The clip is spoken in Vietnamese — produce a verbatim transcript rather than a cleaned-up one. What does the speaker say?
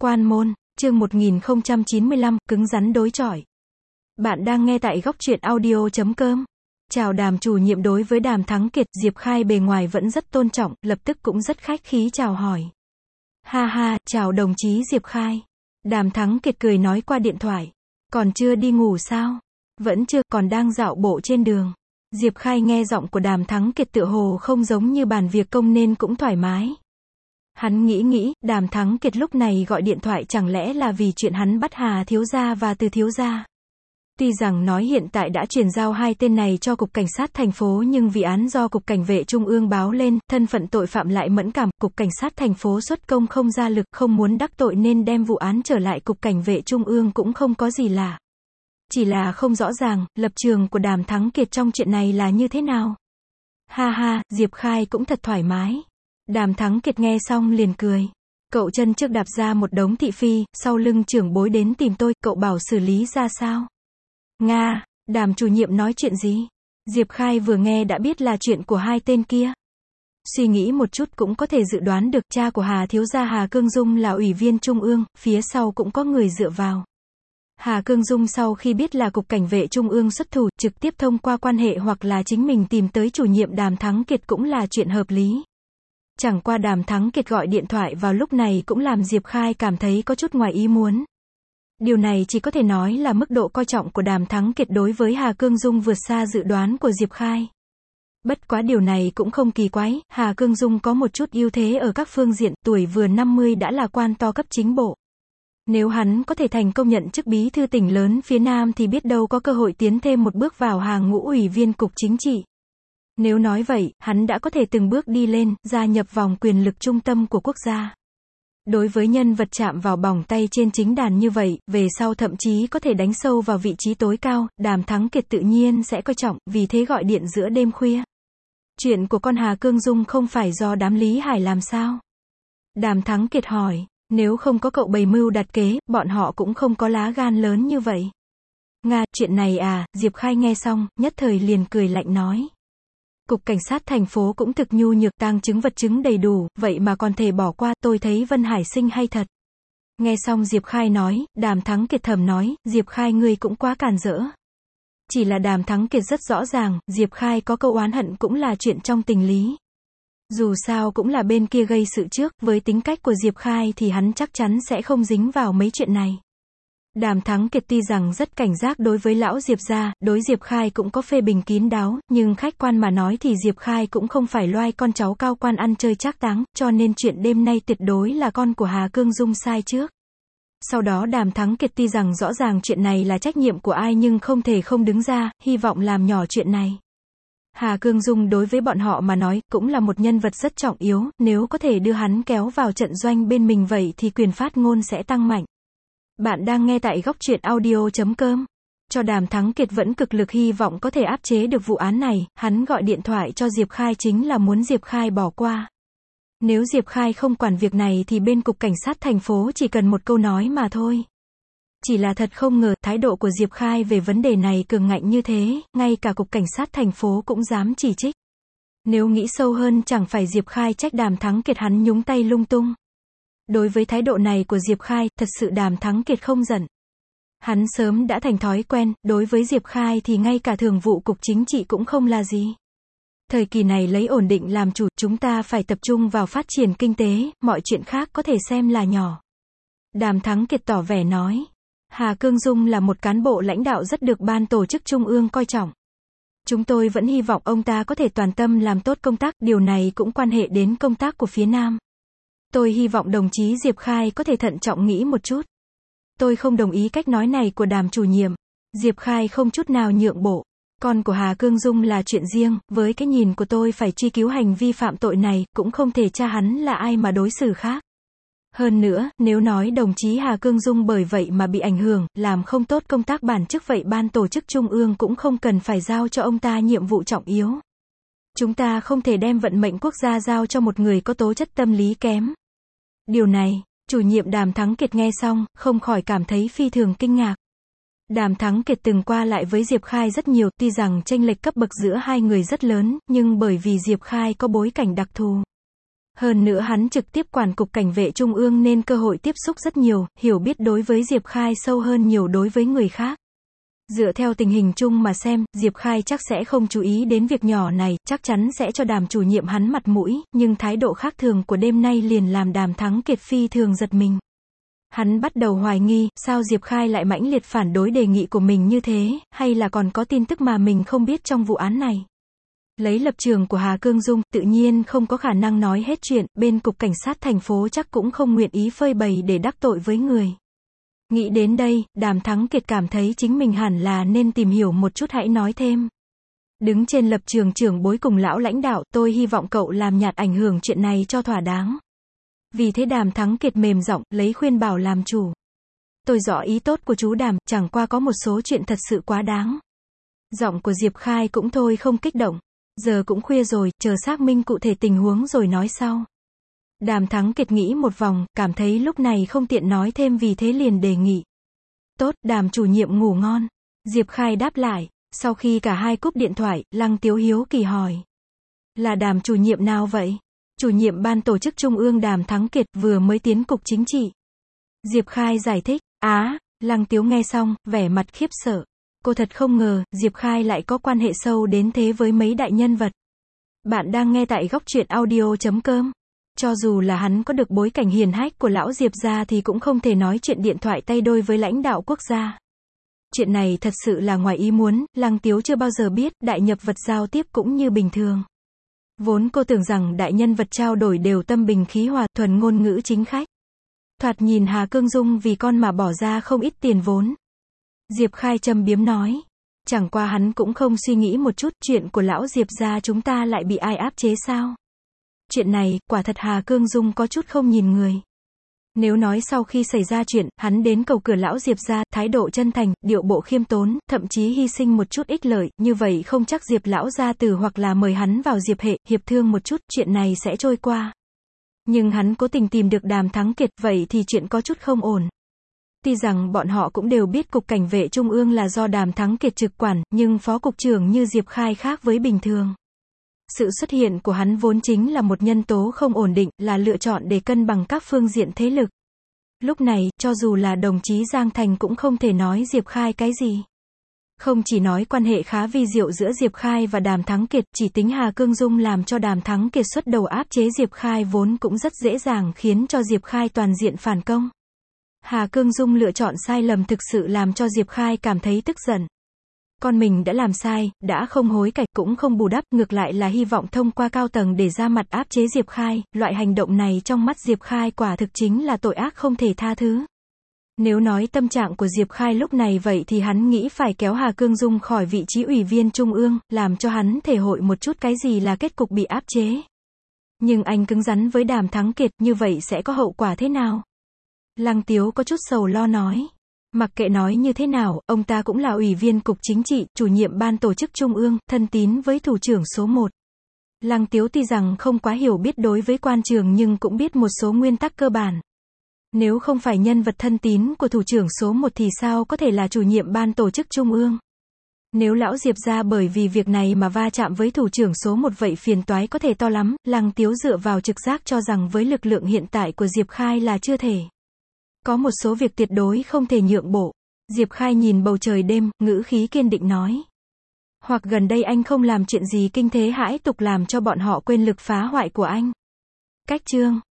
Quan môn, chương một nghìn không trăm chín mươi lăm, cứng rắn đối chọi. Bạn đang nghe tại góc truyện audio chấm com. Chào Đàm chủ nhiệm. Đối với Đàm Thắng Kiệt, Diệp Khai bề ngoài vẫn rất tôn trọng, lập tức cũng rất khách khí chào hỏi. Ha ha, chào đồng chí Diệp Khai. Đàm Thắng Kiệt cười nói qua điện thoại. Còn chưa đi ngủ sao? Vẫn chưa, còn đang dạo bộ trên đường. Diệp Khai nghe giọng của Đàm Thắng Kiệt tựa hồ không giống như bàn việc công nên cũng thoải mái. Hắn nghĩ nghĩ, Đàm Thắng Kiệt lúc này gọi điện thoại chẳng lẽ là vì chuyện hắn bắt Hà thiếu gia và Từ thiếu gia. Tuy rằng nói hiện tại đã chuyển giao hai tên này cho Cục Cảnh sát thành phố nhưng vì án do Cục Cảnh vệ Trung ương báo lên, thân phận tội phạm lại mẫn cảm, Cục Cảnh sát thành phố xuất công không ra lực, không muốn đắc tội nên đem vụ án trở lại Cục Cảnh vệ Trung ương cũng không có gì lạ. Chỉ là không rõ ràng, lập trường của Đàm Thắng Kiệt trong chuyện này là như thế nào. Ha ha, Diệp Khai cũng thật thoải mái. Đàm Thắng Kiệt nghe xong liền cười. Cậu chân trước đạp ra một đống thị phi, sau lưng trưởng bối đến tìm tôi, cậu bảo xử lý ra sao? Nga, Đàm chủ nhiệm nói chuyện gì? Diệp Khai vừa nghe đã biết là chuyện của hai tên kia. Suy nghĩ một chút cũng có thể dự đoán được cha của Hà thiếu gia Hà Cương Dung là ủy viên trung ương, phía sau cũng có người dựa vào. Hà Cương Dung sau khi biết là Cục Cảnh vệ Trung ương xuất thủ, trực tiếp thông qua quan hệ hoặc là chính mình tìm tới chủ nhiệm Đàm Thắng Kiệt cũng là chuyện hợp lý. Chẳng qua Đàm Thắng Kiệt gọi điện thoại vào lúc này cũng làm Diệp Khai cảm thấy có chút ngoài ý muốn. Điều này chỉ có thể nói là mức độ coi trọng của Đàm Thắng Kiệt đối với Hà Cương Dung vượt xa dự đoán của Diệp Khai. Bất quá điều này cũng không kỳ quái, Hà Cương Dung có một chút ưu thế ở các phương diện, tuổi vừa năm mươi đã là quan to cấp chính bộ. Nếu hắn có thể thành công nhận chức bí thư tỉnh lớn phía Nam thì biết đâu có cơ hội tiến thêm một bước vào hàng ngũ ủy viên cục chính trị. Nếu nói vậy, hắn đã có thể từng bước đi lên, gia nhập vòng quyền lực trung tâm của quốc gia. Đối với nhân vật chạm vào bỏng tay trên chính đàn như vậy, về sau thậm chí có thể đánh sâu vào vị trí tối cao, Đàm Thắng Kiệt tự nhiên sẽ coi trọng, vì thế gọi điện giữa đêm khuya. Chuyện của con Hà Cương Dung không phải do đám Lý Hải làm sao? Đàm Thắng Kiệt hỏi, nếu không có cậu bày mưu đặt kế, bọn họ cũng không có lá gan lớn như vậy. Nga, chuyện này à, Diệp Khai nghe xong, nhất thời liền cười lạnh nói. Cục Cảnh sát thành phố cũng thực nhu nhược, tang chứng vật chứng đầy đủ, vậy mà còn thể bỏ qua, tôi thấy Vân Hải Sinh hay thật. Nghe xong Diệp Khai nói, Đàm Thắng Kiệt thầm nói, Diệp Khai ngươi cũng quá càn rỡ. Chỉ là Đàm Thắng Kiệt rất rõ ràng, Diệp Khai có câu oán hận cũng là chuyện trong tình lý. Dù sao cũng là bên kia gây sự trước, với tính cách của Diệp Khai thì hắn chắc chắn sẽ không dính vào mấy chuyện này. Đàm Thắng Kiệt tuy rằng rất cảnh giác đối với lão Diệp gia, đối Diệp Khai cũng có phê bình kín đáo, nhưng khách quan mà nói thì Diệp Khai cũng không phải loai con cháu cao quan ăn chơi trác táng, cho nên chuyện đêm nay tuyệt đối là con của Hà Cương Dung sai trước. Sau đó Đàm Thắng Kiệt tuy rằng rõ ràng chuyện này là trách nhiệm của ai nhưng không thể không đứng ra, hy vọng làm nhỏ chuyện này. Hà Cương Dung đối với bọn họ mà nói, cũng là một nhân vật rất trọng yếu, nếu có thể đưa hắn kéo vào trận doanh bên mình vậy thì quyền phát ngôn sẽ tăng mạnh. Bạn đang nghe tại góc truyện audio chấm com. Cho Đàm Thắng Kiệt vẫn cực lực hy vọng có thể áp chế được vụ án này, hắn gọi điện thoại cho Diệp Khai chính là muốn Diệp Khai bỏ qua. Nếu Diệp Khai không quản việc này thì bên Cục Cảnh sát thành phố chỉ cần một câu nói mà thôi. Chỉ là thật không ngờ, thái độ của Diệp Khai về vấn đề này cường ngạnh như thế, ngay cả Cục Cảnh sát thành phố cũng dám chỉ trích. Nếu nghĩ sâu hơn chẳng phải Diệp Khai trách Đàm Thắng Kiệt hắn nhúng tay lung tung. Đối với thái độ này của Diệp Khai, thật sự Đàm Thắng Kiệt không giận. Hắn sớm đã thành thói quen, đối với Diệp Khai thì ngay cả thường vụ cục chính trị cũng không là gì. Thời kỳ này lấy ổn định làm chủ, chúng ta phải tập trung vào phát triển kinh tế, mọi chuyện khác có thể xem là nhỏ. Đàm Thắng Kiệt tỏ vẻ nói. Hà Cương Dung là một cán bộ lãnh đạo rất được ban tổ chức trung ương coi trọng. Chúng tôi vẫn hy vọng ông ta có thể toàn tâm làm tốt công tác, điều này cũng quan hệ đến công tác của phía Nam. Tôi hy vọng đồng chí Diệp Khai có thể thận trọng nghĩ một chút. Tôi không đồng ý cách nói này của Đàm chủ nhiệm. Diệp Khai không chút nào nhượng bộ. Con của Hà Cương Dung là chuyện riêng, với cái nhìn của tôi phải truy cứu hành vi phạm tội này, cũng không thể tra hắn là ai mà đối xử khác. Hơn nữa, nếu nói đồng chí Hà Cương Dung bởi vậy mà bị ảnh hưởng, làm không tốt công tác bản chức vậy ban tổ chức trung ương cũng không cần phải giao cho ông ta nhiệm vụ trọng yếu. Chúng ta không thể đem vận mệnh quốc gia giao cho một người có tố chất tâm lý kém. Điều này, chủ nhiệm Đàm Thắng Kiệt nghe xong, không khỏi cảm thấy phi thường kinh ngạc. Đàm Thắng Kiệt từng qua lại với Diệp Khai rất nhiều, tuy rằng chênh lệch cấp bậc giữa hai người rất lớn, nhưng bởi vì Diệp Khai có bối cảnh đặc thù. Hơn nữa hắn trực tiếp quản cục cảnh vệ trung ương nên cơ hội tiếp xúc rất nhiều, hiểu biết đối với Diệp Khai sâu hơn nhiều đối với người khác. Dựa theo tình hình chung mà xem, Diệp Khai chắc sẽ không chú ý đến việc nhỏ này, chắc chắn sẽ cho Đàm chủ nhiệm hắn mặt mũi, nhưng thái độ khác thường của đêm nay liền làm Đàm Thắng Kiệt phi thường giật mình. Hắn bắt đầu hoài nghi, sao Diệp Khai lại mãnh liệt phản đối đề nghị của mình như thế, hay là còn có tin tức mà mình không biết trong vụ án này. Lấy lập trường của Hà Cương Dung, tự nhiên không có khả năng nói hết chuyện, bên cục cảnh sát thành phố chắc cũng không nguyện ý phơi bày để đắc tội với người. Nghĩ đến đây, Đàm Thắng Kiệt cảm thấy chính mình hẳn là nên tìm hiểu một chút, hãy nói thêm. Đứng trên lập trường trưởng bối cùng lão lãnh đạo, tôi hy vọng cậu làm nhạt ảnh hưởng chuyện này cho thỏa đáng. Vì thế Đàm Thắng Kiệt mềm giọng, lấy khuyên bảo làm chủ. Tôi rõ ý tốt của chú Đàm, chẳng qua có một số chuyện thật sự quá đáng. Giọng của Diệp Khai cũng thôi không kích động. Giờ cũng khuya rồi, chờ xác minh cụ thể tình huống rồi nói sau. Đàm Thắng Kiệt nghĩ một vòng, cảm thấy lúc này không tiện nói thêm vì thế liền đề nghị. Tốt, Đàm chủ nhiệm ngủ ngon. Diệp Khai đáp lại. Sau khi cả hai cúp điện thoại, Lăng Tiếu hiếu kỳ hỏi. Là Đàm chủ nhiệm nào vậy? Chủ nhiệm ban tổ chức trung ương Đàm Thắng Kiệt vừa mới tiến cục chính trị. Diệp Khai giải thích. Á, Lăng Tiếu nghe xong, vẻ mặt khiếp sợ. Cô thật không ngờ, Diệp Khai lại có quan hệ sâu đến thế với mấy đại nhân vật. Bạn đang nghe tại góc truyện audio chấm com. Cho dù là hắn có được bối cảnh hiền hách của lão Diệp gia thì cũng không thể nói chuyện điện thoại tay đôi với lãnh đạo quốc gia. Chuyện này thật sự là ngoài ý muốn, Lăng Tiếu chưa bao giờ biết, đại nhập vật giao tiếp cũng như bình thường. Vốn cô tưởng rằng đại nhân vật trao đổi đều tâm bình khí hòa, thuần ngôn ngữ chính khách. Thoạt nhìn Hà Cương Dung vì con mà bỏ ra không ít tiền vốn. Diệp Khai châm biếm nói. Chẳng qua hắn cũng không suy nghĩ một chút, chuyện của lão Diệp gia chúng ta lại bị ai áp chế sao? Chuyện này, quả thật Hà Cương Dung có chút không nhìn người. Nếu nói sau khi xảy ra chuyện, hắn đến cầu cửa lão Diệp gia, thái độ chân thành, điệu bộ khiêm tốn, thậm chí hy sinh một chút ích lợi, như vậy không chắc Diệp lão gia tử hoặc là mời hắn vào Diệp hệ, hiệp thương một chút, chuyện này sẽ trôi qua. Nhưng hắn cố tình tìm được Đàm Thắng Kiệt, vậy thì chuyện có chút không ổn. Tuy rằng bọn họ cũng đều biết cục cảnh vệ trung ương là do Đàm Thắng Kiệt trực quản, nhưng phó cục trưởng như Diệp Khai khác với bình thường. Sự xuất hiện của hắn vốn chính là một nhân tố không ổn định, là lựa chọn để cân bằng các phương diện thế lực. Lúc này, cho dù là đồng chí Giang Thành cũng không thể nói Diệp Khai cái gì. Không chỉ nói quan hệ khá vi diệu giữa Diệp Khai và Đàm Thắng Kiệt, chỉ tính Hà Cương Dung làm cho Đàm Thắng Kiệt xuất đầu áp chế Diệp Khai vốn cũng rất dễ dàng khiến cho Diệp Khai toàn diện phản công. Hà Cương Dung lựa chọn sai lầm thực sự làm cho Diệp Khai cảm thấy tức giận. Con mình đã làm sai, đã không hối cải, cũng không bù đắp, ngược lại là hy vọng thông qua cao tầng để ra mặt áp chế Diệp Khai, loại hành động này trong mắt Diệp Khai quả thực chính là tội ác không thể tha thứ. Nếu nói tâm trạng của Diệp Khai lúc này vậy thì hắn nghĩ phải kéo Hà Cương Dung khỏi vị trí ủy viên trung ương, làm cho hắn thể hội một chút cái gì là kết cục bị áp chế. Nhưng anh cứng rắn với Đàm Thắng Kiệt, như vậy sẽ có hậu quả thế nào? Lăng Tiếu có chút sầu lo nói. Mặc kệ nói như thế nào, ông ta cũng là ủy viên cục chính trị, chủ nhiệm ban tổ chức trung ương, thân tín với thủ trưởng số một. Lăng Tiếu tuy rằng không quá hiểu biết đối với quan trường nhưng cũng biết một số nguyên tắc cơ bản. Nếu không phải nhân vật thân tín của thủ trưởng số một thì sao có thể là chủ nhiệm ban tổ chức trung ương? Nếu lão Diệp gia bởi vì việc này mà va chạm với thủ trưởng số một vậy phiền toái có thể to lắm, Lăng Tiếu dựa vào trực giác cho rằng với lực lượng hiện tại của Diệp Khai là chưa thể. Có một số việc tuyệt đối không thể nhượng bộ. Diệp Khai nhìn bầu trời đêm, ngữ khí kiên định nói. Hoặc gần đây anh không làm chuyện gì kinh thế hãi tục làm cho bọn họ quên lực phá hoại của anh. Cách chương